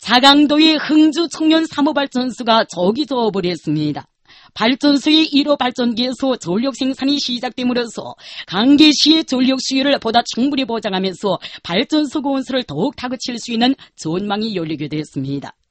자강도의 흥주 청년 사모발전소가 저기 저버렸습니다. 발전소의 1호 발전기에서 전력 생산이 시작됨으로써 강계시의 전력 수요를 보다 충분히 보장하면서 발전소 건설을 더욱 다그칠 수 있는 전망이 열리게 됐습니다.